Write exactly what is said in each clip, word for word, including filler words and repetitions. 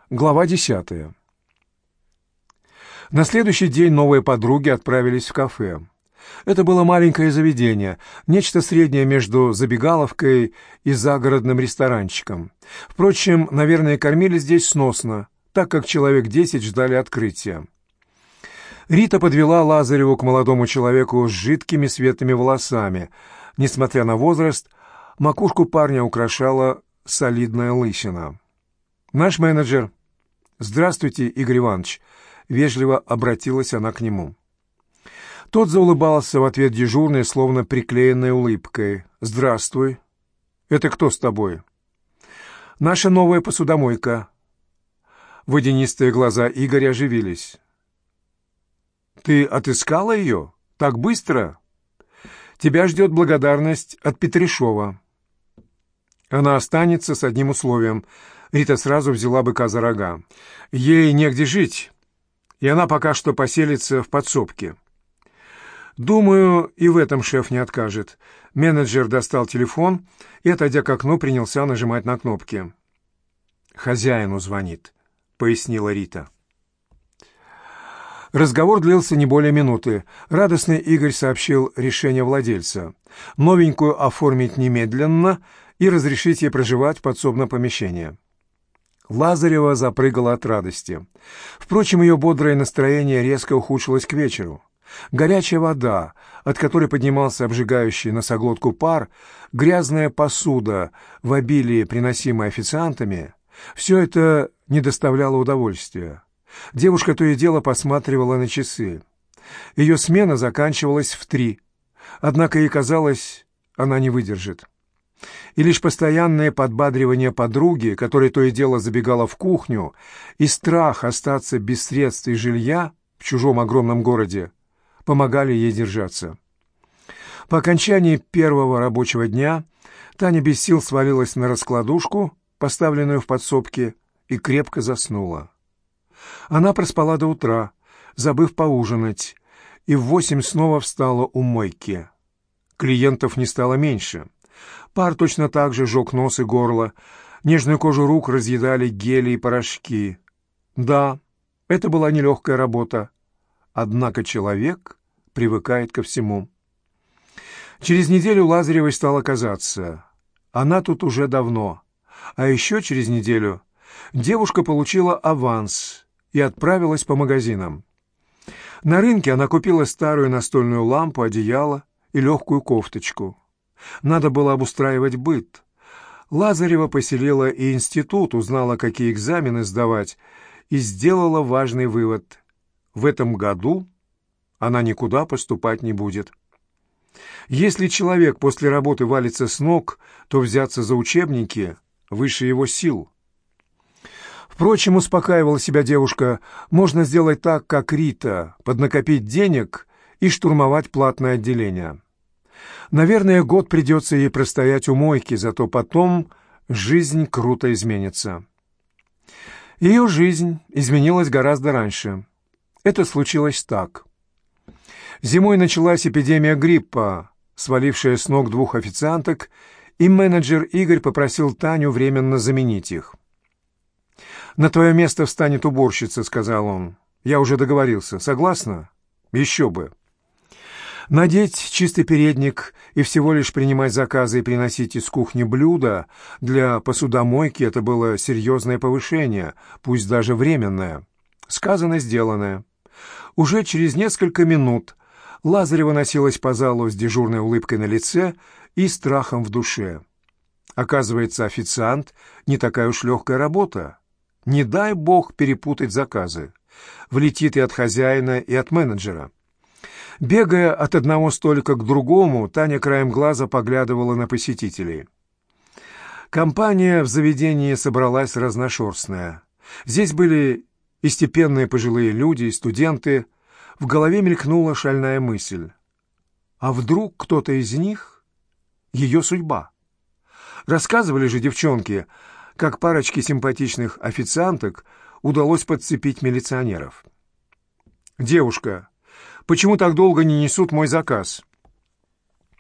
Глава десятая. На следующий день новые подруги отправились в кафе. Это было маленькое заведение, нечто среднее между забегаловкой и загородным ресторанчиком. Впрочем, наверное, кормили здесь сносно, так как человек десять ждали открытия. Рита подвела Лазареву к молодому человеку с жидкими светлыми волосами. Несмотря на возраст, макушку парня украшала солидная лысина. «Наш менеджер». «Здравствуйте, Игорь Иванович», — вежливо обратилась она к нему. Тот заулыбался в ответ дежурной, словно приклеенной улыбкой. «Здравствуй. Это кто с тобой?» «Наша новая посудомойка». Водянистые глаза Игоря оживились. «Ты отыскала ее? Так быстро? Тебя ждет благодарность от Петришова». «Она останется с одним условием». Рита сразу взяла быка за рога. «Ей негде жить, и она пока что поселится в подсобке». «Думаю, и в этом шеф не откажет». Менеджер достал телефон и, отойдя к окну, принялся нажимать на кнопки. «Хозяину звонит», — пояснила Рита. Разговор длился не более минуты. Радостный Игорь сообщил решение владельца. Новенькую оформить немедленно и разрешить ей проживать в подсобном помещении. Лазарева запрыгала от радости. Впрочем, ее бодрое настроение резко ухудшилось к вечеру. Горячая вода, от которой поднимался обжигающий носоглотку пар, грязная посуда, в обилии приносимая официантами — все это не доставляло удовольствия. Девушка то и дело посматривала на часы. Ее смена заканчивалась в три, однако ей казалось, она не выдержит. И лишь постоянное подбадривание подруги, которая то и дело забегала в кухню, и страх остаться без средств и жилья в чужом огромном городе, помогали ей держаться. По окончании первого рабочего дня Таня без сил свалилась на раскладушку, поставленную в подсобке, и крепко заснула. Она проспала до утра, забыв поужинать, и в восемь снова встала у мойки. Клиентов не стало меньше. Пар точно так же жег нос и горло, нежную кожу рук разъедали гели и порошки. Да, это была нелегкая работа, однако человек привыкает ко всему. Через неделю Лазаревой стало казаться, она тут уже давно, а еще через неделю девушка получила аванс и отправилась по магазинам. На рынке она купила старую настольную лампу, одеяло и легкую кофточку. Надо было обустраивать быт. Лазарева поселила и институт, узнала, какие экзамены сдавать, и сделала важный вывод. В этом году она никуда поступать не будет. Если человек после работы валится с ног, то взяться за учебники выше его сил. Впрочем, успокаивала себя девушка, можно сделать так, как Рита, поднакопить денег и штурмовать платное отделение. Наверное, год придется ей простоять у мойки, зато потом жизнь круто изменится. Ее жизнь изменилась гораздо раньше. Это случилось так. Зимой началась эпидемия гриппа, свалившая с ног двух официанток, и менеджер Игорь попросил Таню временно заменить их. «На твое место встанет уборщица», — сказал он. «Я уже договорился. Согласна?» «Еще бы». Надеть чистый передник и всего лишь принимать заказы и приносить из кухни блюда для посудомойки — это было серьезное повышение, пусть даже временное. Сказано, сделано. Уже через несколько минут Лазарева носилась по залу с дежурной улыбкой на лице и страхом в душе. Оказывается, официант — не такая уж легкая работа. Не дай бог перепутать заказы. Влетит и от хозяина, и от менеджера. Бегая от одного столика к другому, Таня краем глаза поглядывала на посетителей. Компания в заведении собралась разношерстная. Здесь были и степенные пожилые люди, и студенты. В голове мелькнула шальная мысль. А вдруг кто-то из них — ее судьба? Рассказывали же девчонки, как парочке симпатичных официанток удалось подцепить милиционеров. «Девушка, почему так долго не несут мой заказ?»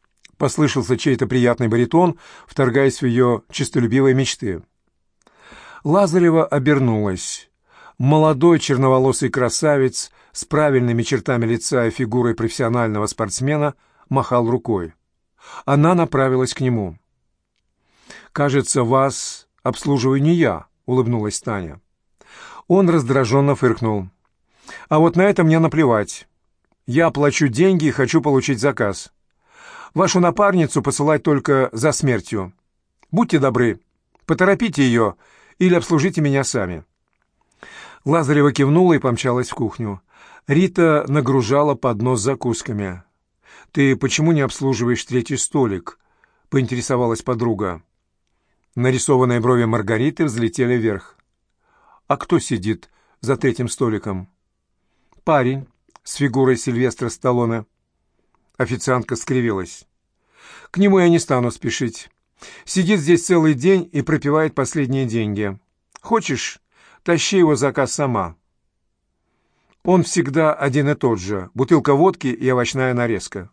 Послышался чей-то приятный баритон, вторгаясь в ее честолюбивые мечты. Лазарева обернулась. Молодой черноволосый красавец с правильными чертами лица и фигурой профессионального спортсмена махал рукой. Она направилась к нему. «Кажется, вас обслуживаю не я», — улыбнулась Таня. Он раздраженно фыркнул. «А вот на это мне наплевать. Я плачу деньги и хочу получить заказ. Вашу напарницу посылать только за смертью. Будьте добры, поторопите ее или обслужите меня сами». Лазарева кивнула и помчалась в кухню. Рита нагружала поднос с закусками. «Ты почему не обслуживаешь третий столик?» — поинтересовалась подруга. Нарисованные брови Маргариты взлетели вверх. «А кто сидит за третьим столиком?» «Парень с фигурой Сильвестра Сталлоне». Официантка скривилась. «К нему я не стану спешить. Сидит здесь целый день и пропивает последние деньги. Хочешь, тащи его заказ сама. Он всегда один и тот же. Бутылка водки и овощная нарезка».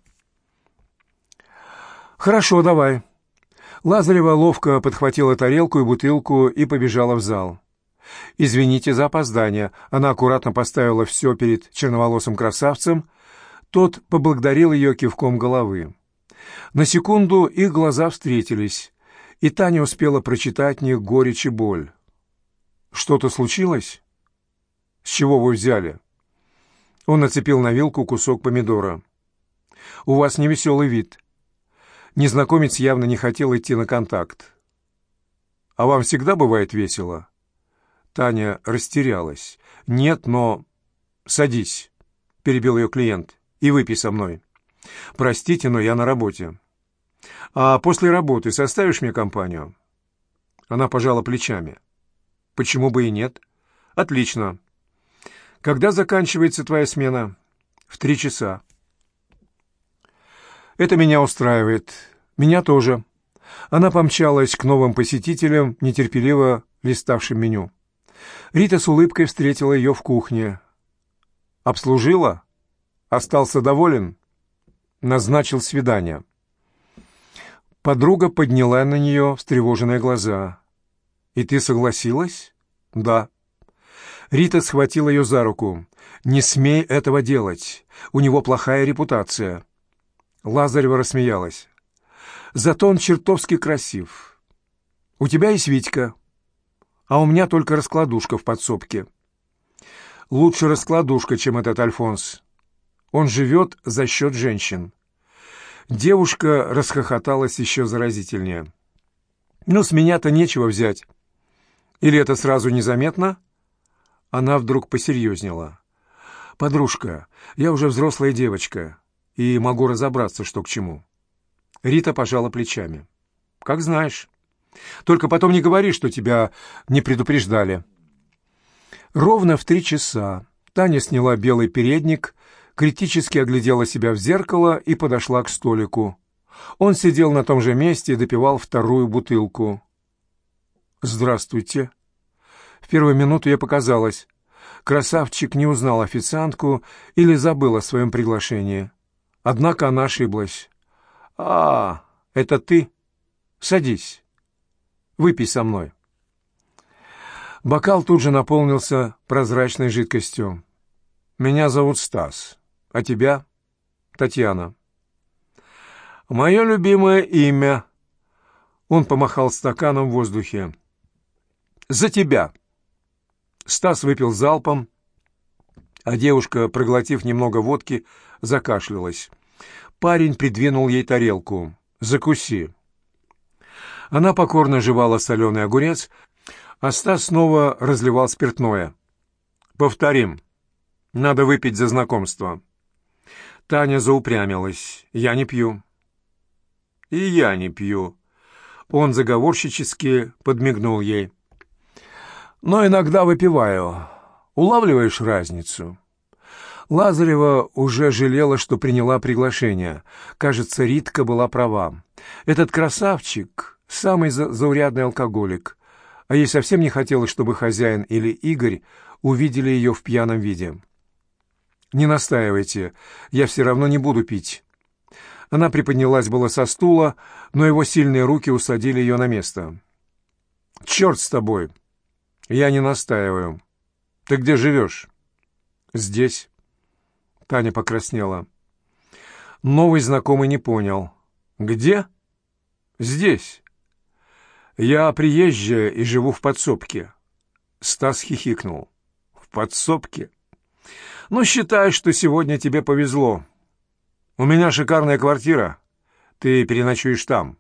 «Хорошо, давай». Лазарева ловко подхватила тарелку и бутылку и побежала в зал. «Извините за опоздание». Она аккуратно поставила все перед черноволосым красавцем. Тот поблагодарил ее кивком головы. На секунду их глаза встретились, и Таня успела прочитать в них горечь и боль. «Что-то случилось? С чего вы взяли?» Он нацепил на вилку кусок помидора. «У вас невеселый вид». Незнакомец явно не хотел идти на контакт. «А вам всегда бывает весело?» Таня растерялась. «Нет, но...» «Садись», — перебил ее клиент, — «и выпей со мной». «Простите, но я на работе». «А после работы составишь мне компанию?» Она пожала плечами. «Почему бы и нет?» «Отлично. Когда заканчивается твоя смена?» «В три часа». «Это меня устраивает. Меня тоже». Она помчалась к новым посетителям, нетерпеливо листавшим меню. Рита с улыбкой встретила ее в кухне. «Обслужила? Остался доволен?» «Назначил свидание». Подруга подняла на нее встревоженные глаза. «И ты согласилась?» «Да». Рита схватила ее за руку. «Не смей этого делать. У него плохая репутация». Лазарева рассмеялась. «Зато он чертовски красив. У тебя есть Витька, а у меня только раскладушка в подсобке». «Лучше раскладушка, чем этот Альфонс. Он живет за счет женщин». Девушка расхохоталась еще заразительнее. «Ну, с меня-то нечего взять. Или это сразу незаметно?» Она вдруг посерьезнела. «Подружка, я уже взрослая девочка и могу разобраться, что к чему». Рита пожала плечами. «Как знаешь. Только потом не говори, что тебя не предупреждали». Ровно в три часа Таня сняла белый передник, критически оглядела себя в зеркало и подошла к столику. Он сидел на том же месте и допивал вторую бутылку. «Здравствуйте». В первую минуту ей показалось, красавчик не узнал официантку или забыл о своем приглашении. Однако она ошиблась. «А, это ты? Садись. Выпей со мной». Бокал тут же наполнился прозрачной жидкостью. «Меня зовут Стас. А тебя?» «Татьяна». «Мое любимое имя». Он помахал стаканом в воздухе. «За тебя». Стас выпил залпом, а девушка, проглотив немного водки, закашлялась. Парень придвинул ей тарелку. «Закуси». Она покорно жевала соленый огурец, а Стас снова разливал спиртное. «Повторим. Надо выпить за знакомство». Таня заупрямилась. «Я не пью». «И я не пью». Он заговорщически подмигнул ей. «Но иногда выпиваю. Улавливаешь разницу?» Лазарева уже жалела, что приняла приглашение. Кажется, Ритка была права. Этот красавчик — самый за заурядный алкоголик. А ей совсем не хотелось, чтобы хозяин или Игорь увидели ее в пьяном виде. «Не настаивайте, я все равно не буду пить». Она приподнялась было со стула, но его сильные руки усадили ее на место. «Черт с тобой! «Я не настаиваю. Ты где живешь?» «Здесь». Таня покраснела. Новый знакомый не понял. «Где?» «Здесь. Я приезжая и живу в подсобке». Стас хихикнул. «В подсобке? Ну, считай, что сегодня тебе повезло. У меня шикарная квартира. Ты переночуешь там».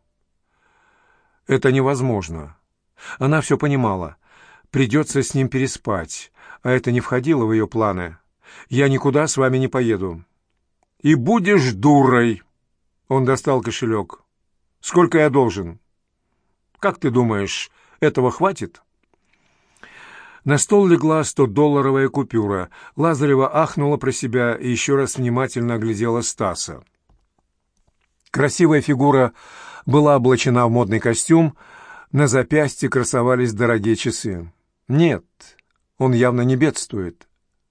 «Это невозможно». Она все понимала. Придется с ним переспать, а это не входило в ее планы. «Я никуда с вами не поеду». «И будешь дурой!» Он достал кошелек. «Сколько я должен?» «Как ты думаешь, этого хватит?» На стол легла стодолларовая купюра. Лазарева ахнула про себя и еще раз внимательно оглядела Стаса. Красивая фигура была облачена в модный костюм, на запястье красовались дорогие часы. Нет, он явно не бедствует.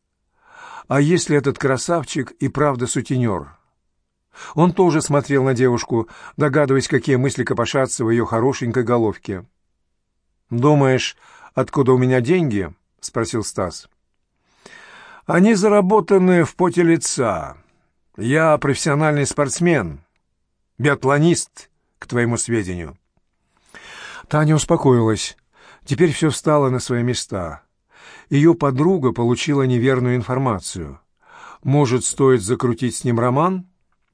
А если этот красавчик и правда сутенер? Он тоже смотрел на девушку, догадываясь, какие мысли копошатся в ее хорошенькой головке. «Думаешь, откуда у меня деньги?» — спросил Стас. «Они заработаны в поте лица. Я профессиональный спортсмен, биатлонист, к твоему сведению». Таня успокоилась. Теперь все встало на свои места. Ее подруга получила неверную информацию. Может, стоит закрутить с ним роман?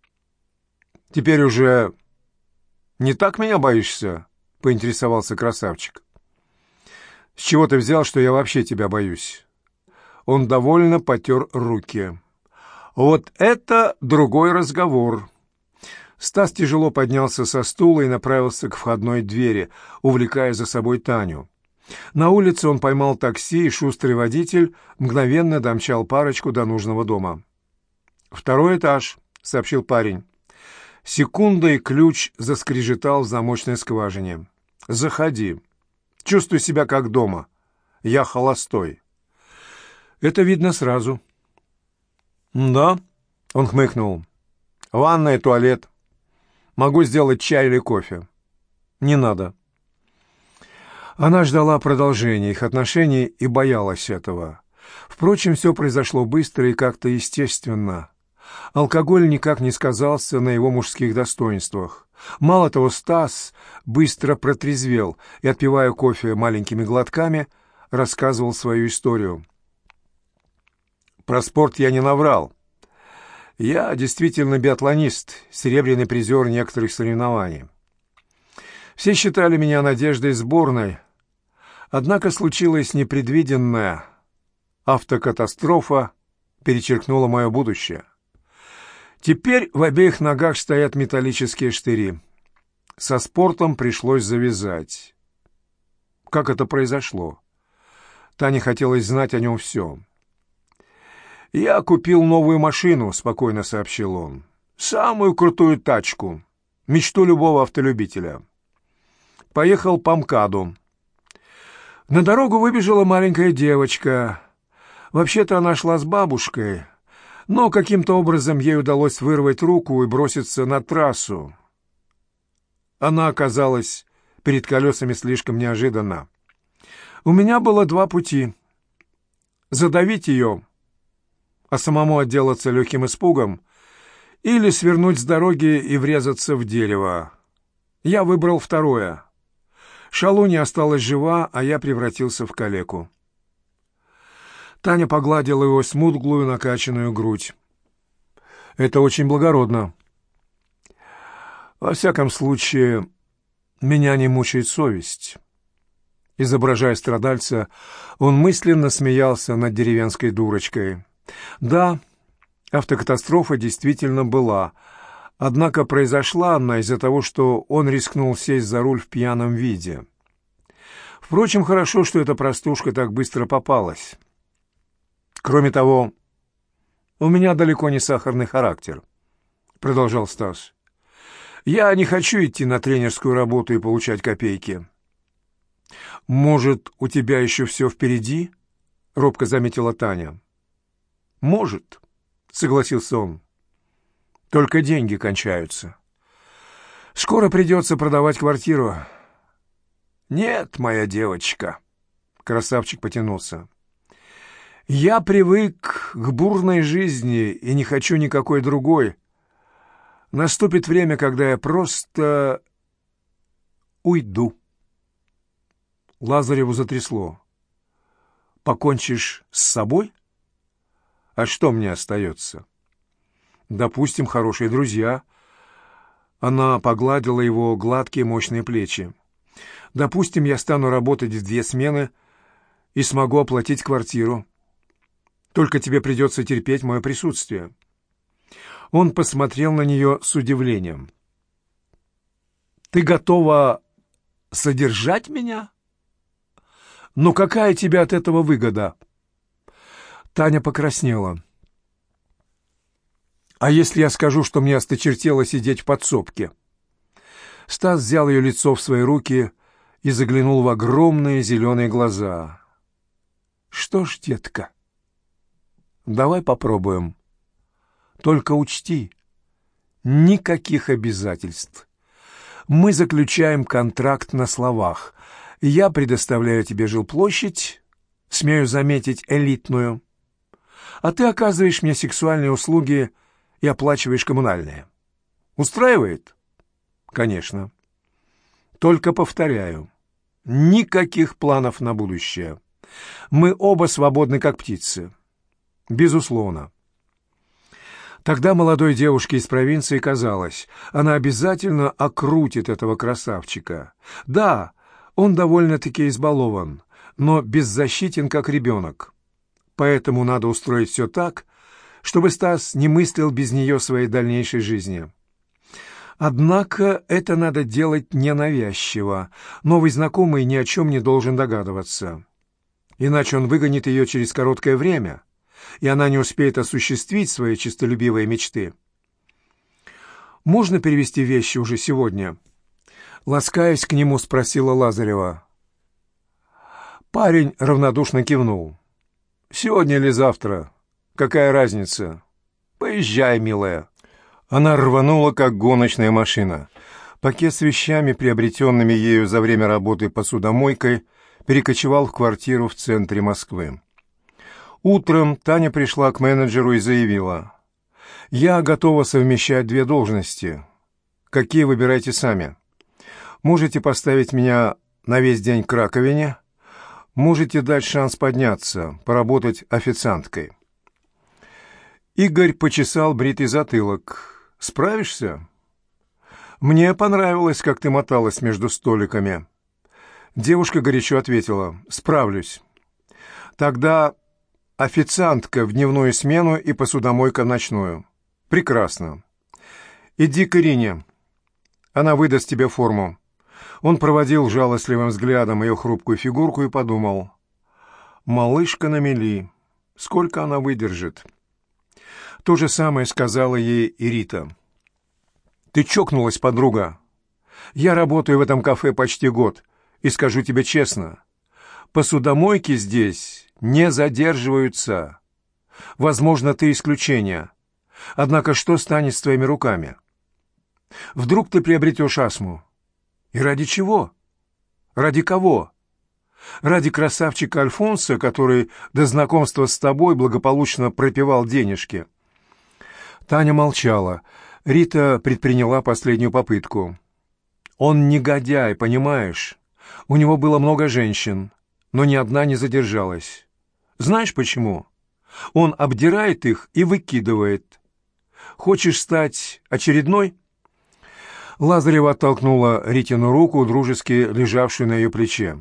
«Теперь уже не так меня боишься?» — поинтересовался красавчик. «С чего ты взял, что я вообще тебя боюсь?» Он довольно потер руки. «Вот это другой разговор». Стас тяжело поднялся со стула и направился к входной двери, увлекая за собой Таню. На улице он поймал такси, и шустрый водитель мгновенно домчал парочку до нужного дома. «Второй этаж», — сообщил парень. Секундой ключ заскрежетал в замочной скважине. «Заходи. Чувствуй себя как дома. Я холостой». «Это видно сразу». «Да?» — он хмыкнул. «Ванная, туалет. Могу сделать чай или кофе». «Не надо». Она ждала продолжения их отношений и боялась этого. Впрочем, все произошло быстро и как-то естественно. Алкоголь никак не сказался на его мужских достоинствах. Мало того, Стас быстро протрезвел и, отпивая кофе маленькими глотками, рассказывал свою историю. «Про спорт я не наврал. Я действительно биатлонист, серебряный призер некоторых соревнований. Все считали меня надеждой сборной, однако случилась непредвиденная. Автокатастрофа перечеркнула мое будущее. Теперь в обеих ногах стоят металлические штыри. Со спортом пришлось завязать». Как это произошло? Тане хотелось знать о нем все. «Я купил новую машину», — спокойно сообщил он. «Самую крутую тачку. Мечту любого автолюбителя. Поехал по МКАДу. На дорогу выбежала маленькая девочка. Вообще-то она шла с бабушкой, но каким-то образом ей удалось вырвать руку и броситься на трассу. Она оказалась перед колесами слишком неожиданно. У меня было два пути. Задавить ее, а самому отделаться легким испугом, или свернуть с дороги и врезаться в дерево. Я выбрал второе. Шалунья осталась жива, а я превратился в калеку». Таня погладила его смуглую накачанную грудь. «Это очень благородно. Во всяком случае, меня не мучает совесть». Изображая страдальца, он мысленно смеялся над деревенской дурочкой. Да, автокатастрофа действительно была, однако произошла она из-за того, что он рискнул сесть за руль в пьяном виде. Впрочем, хорошо, что эта простушка так быстро попалась. «Кроме того, у меня далеко не сахарный характер», — продолжал Стас. «Я не хочу идти на тренерскую работу и получать копейки». «Может, у тебя еще все впереди?» — робко заметила Таня. «Может», — согласился он. «Только деньги кончаются. Скоро придется продавать квартиру». «Нет, моя девочка, Красавчик потянулся. «Я привык к бурной жизни и не хочу никакой другой. Наступит время, когда я просто уйду». Лазареву затрясло. «Покончишь с собой? А что мне остается? Допустим, хорошие друзья». Она погладила его гладкие мощные плечи. «Допустим, я стану работать в две смены и смогу оплатить квартиру. Только тебе придется терпеть мое присутствие». Он посмотрел на нее с удивлением. «Ты готова содержать меня? Но какая тебе от этого выгода?» Таня покраснела. «А если я скажу, что мне осточертело сидеть в подсобке?» Стас взял ее лицо в свои руки и заглянул в огромные зеленые глаза. «Что ж, детка, давай попробуем. Только учти, никаких обязательств. Мы заключаем контракт на словах. Я предоставляю тебе жилплощадь, смею заметить, элитную, а ты оказываешь мне сексуальные услуги и оплачиваешь коммунальные. Устраивает?» «Конечно. Только повторяю, никаких планов на будущее. Мы оба свободны, как птицы. Безусловно». Тогда молодой девушке из провинции казалось, она обязательно окрутит этого красавчика. Да, он довольно-таки избалован, но беззащитен, как ребенок. Поэтому надо устроить все так, чтобы Стас не мыслил без нее своей дальнейшей жизни. Однако это надо делать ненавязчиво. Новый знакомый ни о чем не должен догадываться. Иначе он выгонит ее через короткое время, и она не успеет осуществить свои честолюбивые мечты. «Можно перевести вещи уже сегодня?» Ласкаясь к нему, спросила Лазарева. Парень равнодушно кивнул. «Сегодня или завтра? Какая разница? Поезжай, милая». Она рванула, как гоночная машина. Пакет с вещами, приобретенными ею за время работы посудомойкой, перекочевал в квартиру в центре Москвы. Утром Таня пришла к менеджеру и заявила: «Я готова совмещать две должности. Какие выбирайте сами. Можете поставить меня на весь день к раковине, можете дать шанс подняться, поработать официанткой». Игорь почесал бритый затылок. «Справишься?» «Мне понравилось, как ты моталась между столиками». Девушка горячо ответила: «Справлюсь». «Тогда официантка в дневную смену и посудомойка в ночную». «Прекрасно. Иди к Ирине. Она выдаст тебе форму». Он проводил жалостливым взглядом ее хрупкую фигурку и подумал: «Малышка на мели. Сколько она выдержит?» То же самое сказала ей и Рита. «Ты чокнулась, подруга. Я работаю в этом кафе почти год, и скажу тебе честно, посудомойки здесь не задерживаются. Возможно, ты исключение. Однако что станет с твоими руками? Вдруг ты приобретешь астму? И ради чего? Ради кого? Ради красавчика Альфонса, который до знакомства с тобой благополучно пропивал денежки?» Таня молчала. Рита предприняла последнюю попытку. «Он негодяй, понимаешь? У него было много женщин, но ни одна не задержалась. Знаешь почему? Он обдирает их и выкидывает. Хочешь стать очередной?» Лазарева оттолкнула Ритину руку, дружески лежавшую на ее плече.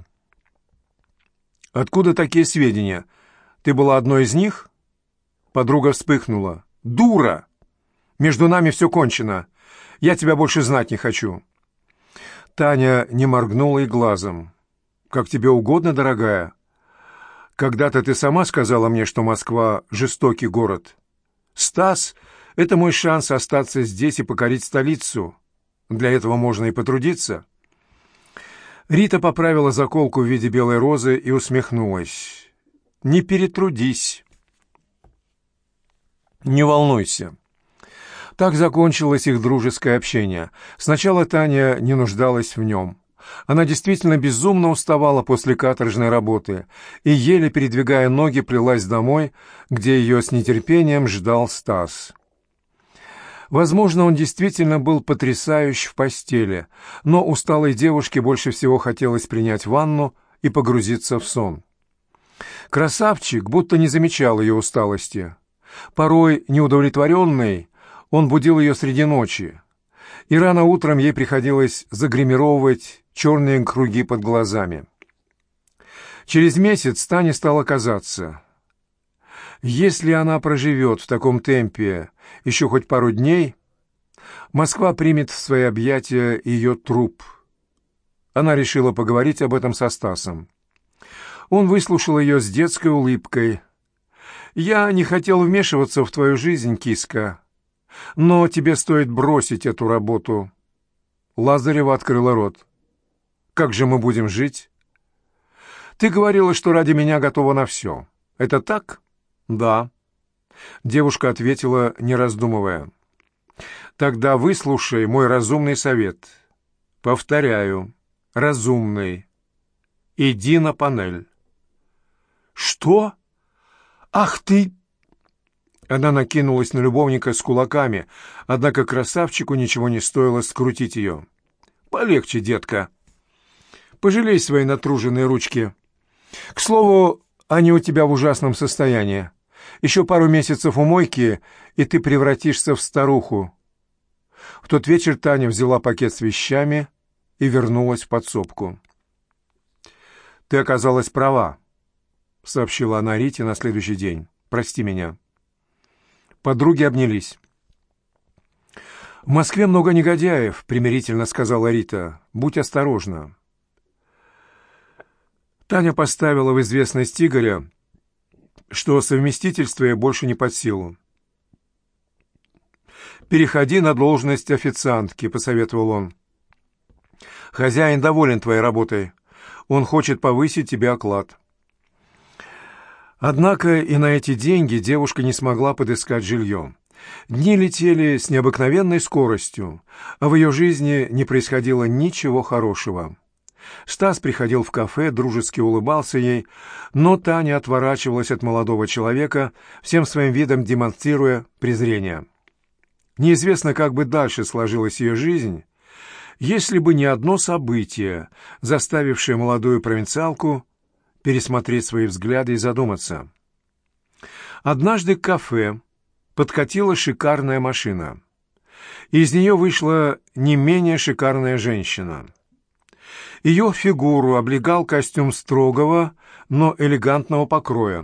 «Откуда такие сведения? Ты была одной из них?» Подруга вспыхнула. «Дура! Между нами все кончено. Я тебя больше знать не хочу». Таня не моргнула и глазом. «Как тебе угодно, дорогая. Когда-то ты сама сказала мне, что Москва — жестокий город. Стас — это мой шанс остаться здесь и покорить столицу. Для этого можно и потрудиться». Рита поправила заколку в виде белой розы и усмехнулась. «Не перетрудись. Не волнуйся». Так закончилось их дружеское общение. Сначала Таня не нуждалась в нем. Она действительно безумно уставала после каторжной работы и, еле передвигая ноги, плелась домой, где ее с нетерпением ждал Стас. Возможно, он действительно был потрясающ в постели, но усталой девушке больше всего хотелось принять ванну и погрузиться в сон. Красавчик будто не замечал ее усталости. Порой, неудовлетворенный, он будил ее среди ночи, и рано утром ей приходилось загримировывать черные круги под глазами. Через месяц Тане стало казаться, если она проживет в таком темпе еще хоть пару дней, Москва примет в свои объятия ее труп. Она решила поговорить об этом со Стасом. Он выслушал ее с детской улыбкой. «Я не хотел вмешиваться в твою жизнь, киска, но тебе стоит бросить эту работу». Лазарева открыла рот. «Как же мы будем жить?» «Ты говорила, что ради меня готова на все. Это так?» «Да». Девушка ответила, не раздумывая. «Тогда выслушай мой разумный совет. Повторяю, разумный. Иди на панель». «Что? Ах ты!» Она накинулась на любовника с кулаками, однако красавчику ничего не стоило скрутить ее. «Полегче, детка. Пожалей свои натруженные ручки. К слову, они у тебя в ужасном состоянии. Еще пару месяцев у мойки, и ты превратишься в старуху». В тот вечер Таня взяла пакет с вещами и вернулась в подсобку. «Ты оказалась права», — сообщила она Рите на следующий день. «Прости меня». Подруги обнялись. «В Москве много негодяев», — примирительно сказала Рита. «Будь осторожна». Таня поставила в известность Игоря, что совместительство ей больше не под силу. «Переходи на должность официантки», — посоветовал он. «Хозяин доволен твоей работой. Он хочет повысить тебе оклад». Однако и на эти деньги девушка не смогла подыскать жилье. Дни летели с необыкновенной скоростью, а в ее жизни не происходило ничего хорошего. Стас приходил в кафе, дружески улыбался ей, но Таня отворачивалась от молодого человека, всем своим видом демонстрируя презрение. Неизвестно, как бы дальше сложилась ее жизнь, если бы не одно событие, заставившее молодую провинциалку пересмотреть свои взгляды и задуматься. Однажды к кафе подкатила шикарная машина. Из нее вышла не менее шикарная женщина. Ее фигуру облегал костюм строгого, но элегантного покроя.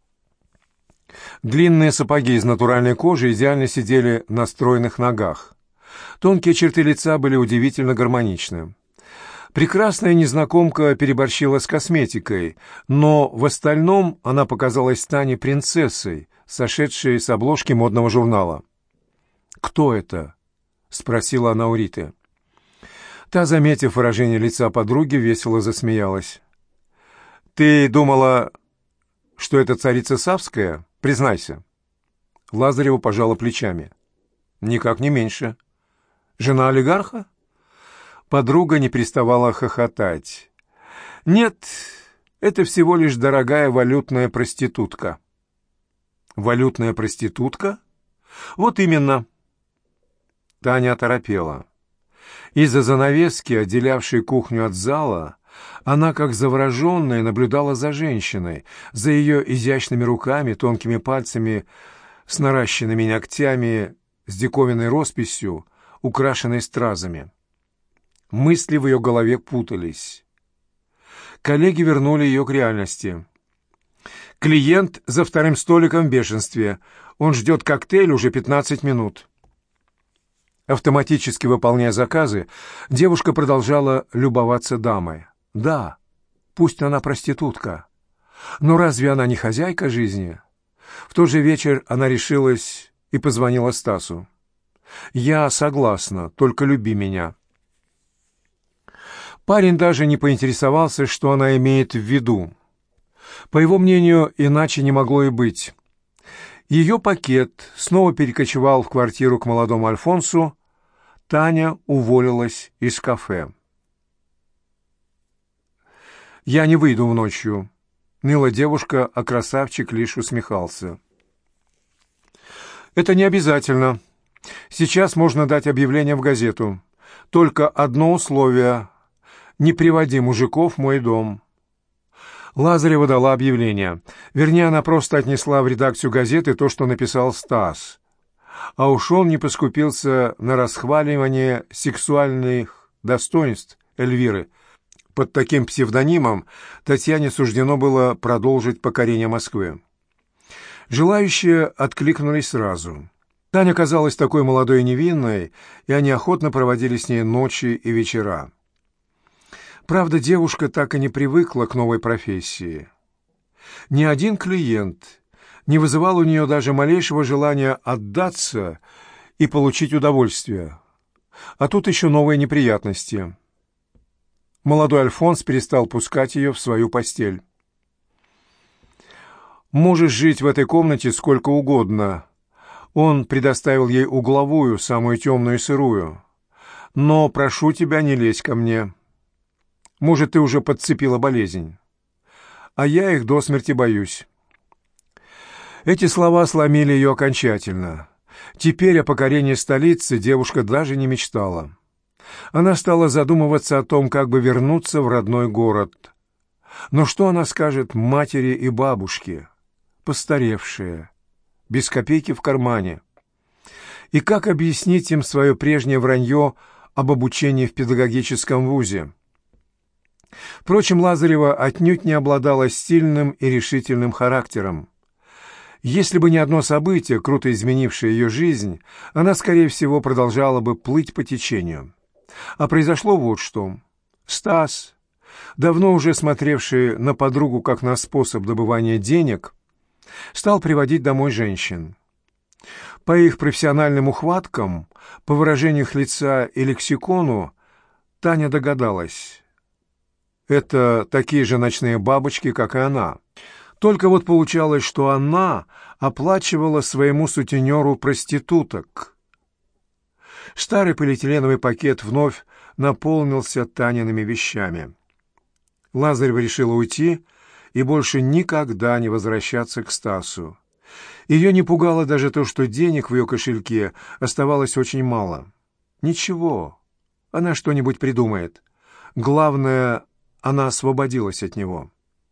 Длинные сапоги из натуральной кожи идеально сидели на стройных ногах. Тонкие черты лица были удивительно гармоничны. Прекрасная незнакомка переборщила с косметикой, но в остальном она показалась Тане принцессой, сошедшей с обложки модного журнала. «Кто это?» — спросила она у Риты. Та, заметив выражение лица подруги, весело засмеялась. «Ты думала, что это царица Савская? Признайся». Лазарева пожала плечами. «Никак не меньше. Жена олигарха?» Подруга не переставала хохотать. «Нет, это всего лишь дорогая валютная проститутка». «Валютная проститутка? Вот именно». Таня оторопела. Из-за занавески, отделявшей кухню от зала, она, как завороженная, наблюдала за женщиной, за ее изящными руками, тонкими пальцами, с наращенными ногтями, с диковинной росписью, украшенной стразами. Мысли в ее голове путались. Коллеги вернули ее к реальности. «Клиент за вторым столиком в бешенстве. Он ждет коктейль уже пятнадцать минут». Автоматически выполняя заказы, девушка продолжала любоваться дамой. Да, пусть она проститутка, но разве она не хозяйка жизни? В тот же вечер она решилась и позвонила Стасу. «Я согласна, только люби меня». Парень даже не поинтересовался, что она имеет в виду. По его мнению, иначе не могло и быть. Ее пакет снова перекочевал в квартиру к молодому Альфонсу. Таня уволилась из кафе. «Я не выйду в ночью», — ныла девушка, а красавчик лишь усмехался. «Это не обязательно. Сейчас можно дать объявление в газету. Только одно условие — не приводи мужиков в мой дом». Лазарева дала объявление. Вернее, она просто отнесла в редакцию газеты то, что написал Стас. А уж он не поскупился на расхваливание сексуальных достоинств Эльвиры. Под таким псевдонимом Татьяне суждено было продолжить покорение Москвы. Желающие откликнулись сразу. Таня казалась такой молодой и невинной, и они охотно проводили с ней ночи и вечера. Правда, девушка так и не привыкла к новой профессии. Ни один клиент не вызывал у нее даже малейшего желания отдаться и получить удовольствие. А тут еще новые неприятности. Молодой Альфонс перестал пускать ее в свою постель. «Можешь жить в этой комнате сколько угодно». Он предоставил ей угловую, самую темную и сырую. «Но прошу тебя, не лезь ко мне. Может, ты уже подцепила болезнь. А я их до смерти боюсь». Эти слова сломили ее окончательно. Теперь о покорении столицы девушка даже не мечтала. Она стала задумываться о том, как бы вернуться в родной город. Но что она скажет матери и бабушке, постаревшие, без копейки в кармане? И как объяснить им свое прежнее вранье об обучении в педагогическом вузе? Впрочем, Лазарева отнюдь не обладала стильным и решительным характером. Если бы не одно событие, круто изменившее ее жизнь, она, скорее всего, продолжала бы плыть по течению. А произошло вот что. Стас, давно уже смотревший на подругу как на способ добывания денег, стал приводить домой женщин. По их профессиональным ухваткам, по выражению их лица и лексикону, Таня догадалась. Это такие же ночные бабочки, как и она. Только вот получалось, что она оплачивала своему сутенеру проституток. Старый полиэтиленовый пакет вновь наполнился Таниными вещами. Лазарева решила уйти и больше никогда не возвращаться к Стасу. Ее не пугало даже то, что денег в ее кошельке оставалось очень мало. Ничего, она что-нибудь придумает. Главное, она освободилась от него.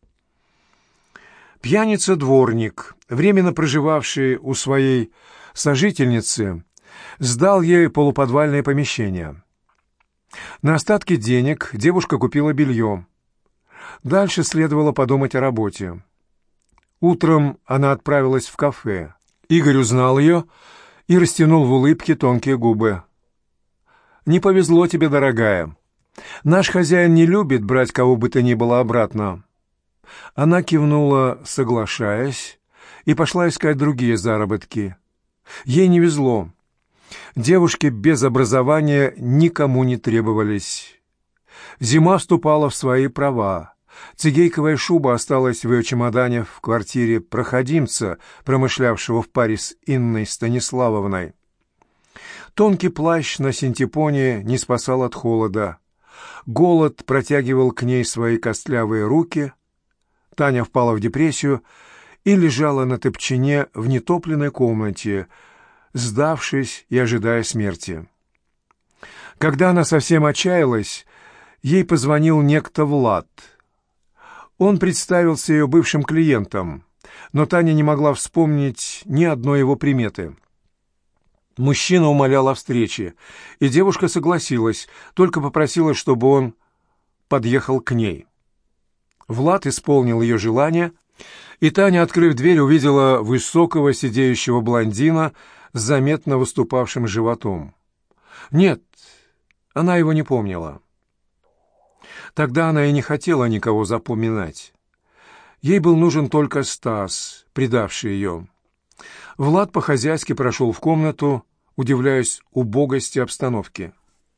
Пьяница-дворник, временно проживавший у своей сожительницы, сдал ей полуподвальное помещение. На остатки денег девушка купила белье. Дальше следовало подумать о работе. Утром она отправилась в кафе. Игорь узнал ее и растянул в улыбке тонкие губы. «Не повезло тебе, дорогая. Наш хозяин не любит брать кого бы то ни было обратно». Она кивнула, соглашаясь, и пошла искать другие заработки. Ей не везло. Девушки без образования никому не требовались. Зима вступала в свои права. Цигейковая шуба осталась в ее чемодане в квартире проходимца, промышлявшего в паре с Инной Станиславовной. Тонкий плащ на синтепоне не спасал от холода. Голод протягивал к ней свои костлявые руки. Таня впала в депрессию и лежала на топчине в нетопленной комнате, сдавшись и ожидая смерти. Когда она совсем отчаялась, ей позвонил некто Влад. Он представился ее бывшим клиентом, но Таня не могла вспомнить ни одной его приметы. Мужчина умолял о встрече, и девушка согласилась, только попросила, чтобы он подъехал к ней. Влад исполнил ее желание, и Таня, открыв дверь, увидела высокого сидеющего блондина с заметно выступавшим животом. Нет, она его не помнила. Тогда она и не хотела никого запоминать. Ей был нужен только Стас, предавший ее. Влад по-хозяйски прошел в комнату, удивляясь убогости обстановки.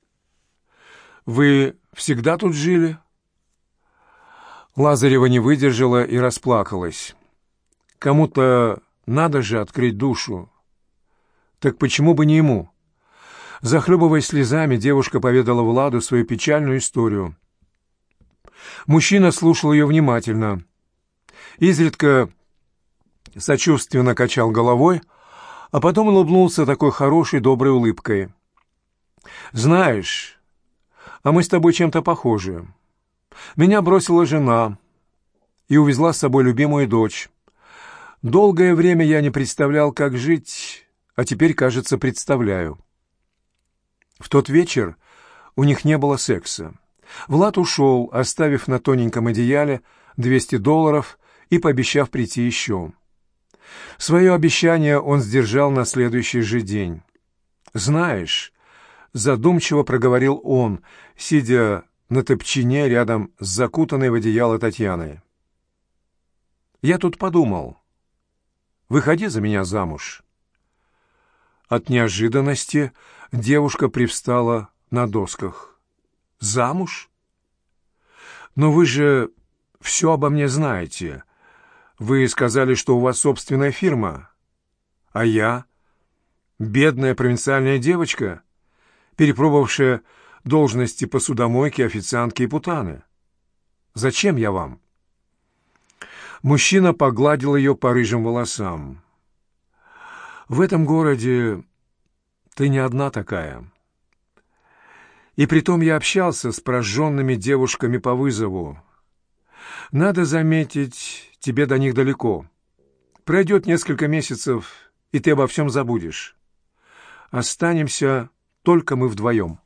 «Вы всегда тут жили?» Лазарева не выдержала и расплакалась. Кому-то надо же открыть душу. Так почему бы не ему? Захлебываясь слезами, девушка поведала Владу свою печальную историю. Мужчина слушал ее внимательно, изредка сочувственно качал головой, а потом улыбнулся такой хорошей, доброй улыбкой. «Знаешь, а мы с тобой чем-то похожи. Меня бросила жена и увезла с собой любимую дочь. Долгое время я не представлял, как жить, а теперь, кажется, представляю». В тот вечер у них не было секса. Влад ушел, оставив на тоненьком одеяле двести долларов и пообещав прийти еще. Свое обещание он сдержал на следующий же день. «Знаешь», — задумчиво проговорил он, сидя на топчине рядом с закутанной в одеяло Татьяной. «Я тут подумал. Выходи за меня замуж». От неожиданности девушка привстала на досках. «Замуж? Но вы же все обо мне знаете. Вы сказали, что у вас собственная фирма. А я, бедная провинциальная девочка, перепробовавшая должности посудомойки, официантки и путаны. Зачем я вам?» Мужчина погладил ее по рыжим волосам. «В этом городе ты не одна такая. И притом я общался с прожженными девушками по вызову. Надо заметить, тебе до них далеко. Пройдет несколько месяцев, и ты обо всем забудешь. Останемся только мы вдвоем».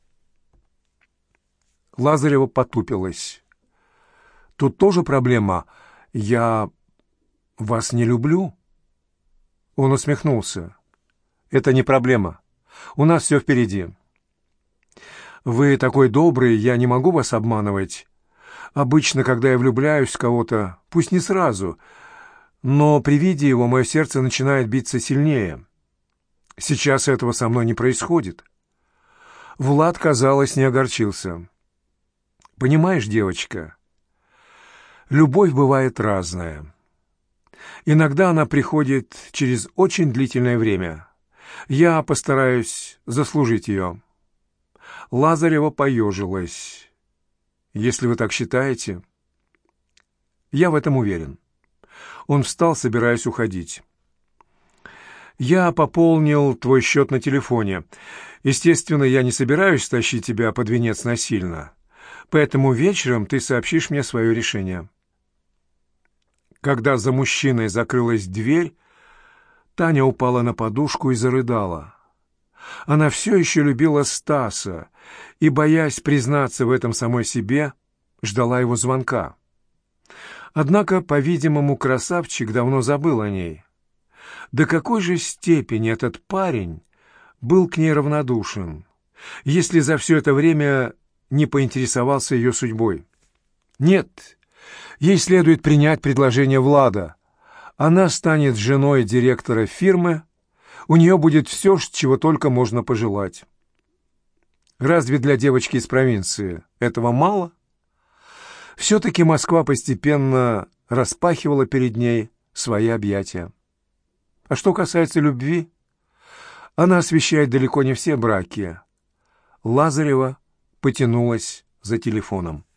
Лазарева потупилась. «Тут тоже проблема. Я вас не люблю?» Он усмехнулся. «Это не проблема. У нас все впереди. Вы такой добрый, я не могу вас обманывать. Обычно, когда я влюбляюсь в кого-то, пусть не сразу, но при виде его мое сердце начинает биться сильнее. Сейчас этого со мной не происходит». Влад, казалось, не огорчился. «Понимаешь, девочка, любовь бывает разная. Иногда она приходит через очень длительное время. Я постараюсь заслужить ее». Лазарева поежилась. «Если вы так считаете...» «Я в этом уверен». Он встал, собираясь уходить. «Я пополнил твой счет на телефоне. Естественно, я не собираюсь тащить тебя под венец насильно. Поэтому вечером ты сообщишь мне свое решение». Когда за мужчиной закрылась дверь, Таня упала на подушку и зарыдала. Она все еще любила Стаса и, боясь признаться в этом самой себе, ждала его звонка. Однако, по-видимому, красавчик давно забыл о ней. До какой же степени этот парень был к ней равнодушен, если за все это время не поинтересовался ее судьбой? Нет, ей следует принять предложение Влада. Она станет женой директора фирмы, у нее будет все, чего только можно пожелать. Разве для девочки из провинции этого мало? Все-таки Москва постепенно распахивала перед ней свои объятия. А что касается любви, она освещает далеко не все браки. Лазарева потянулась за телефоном.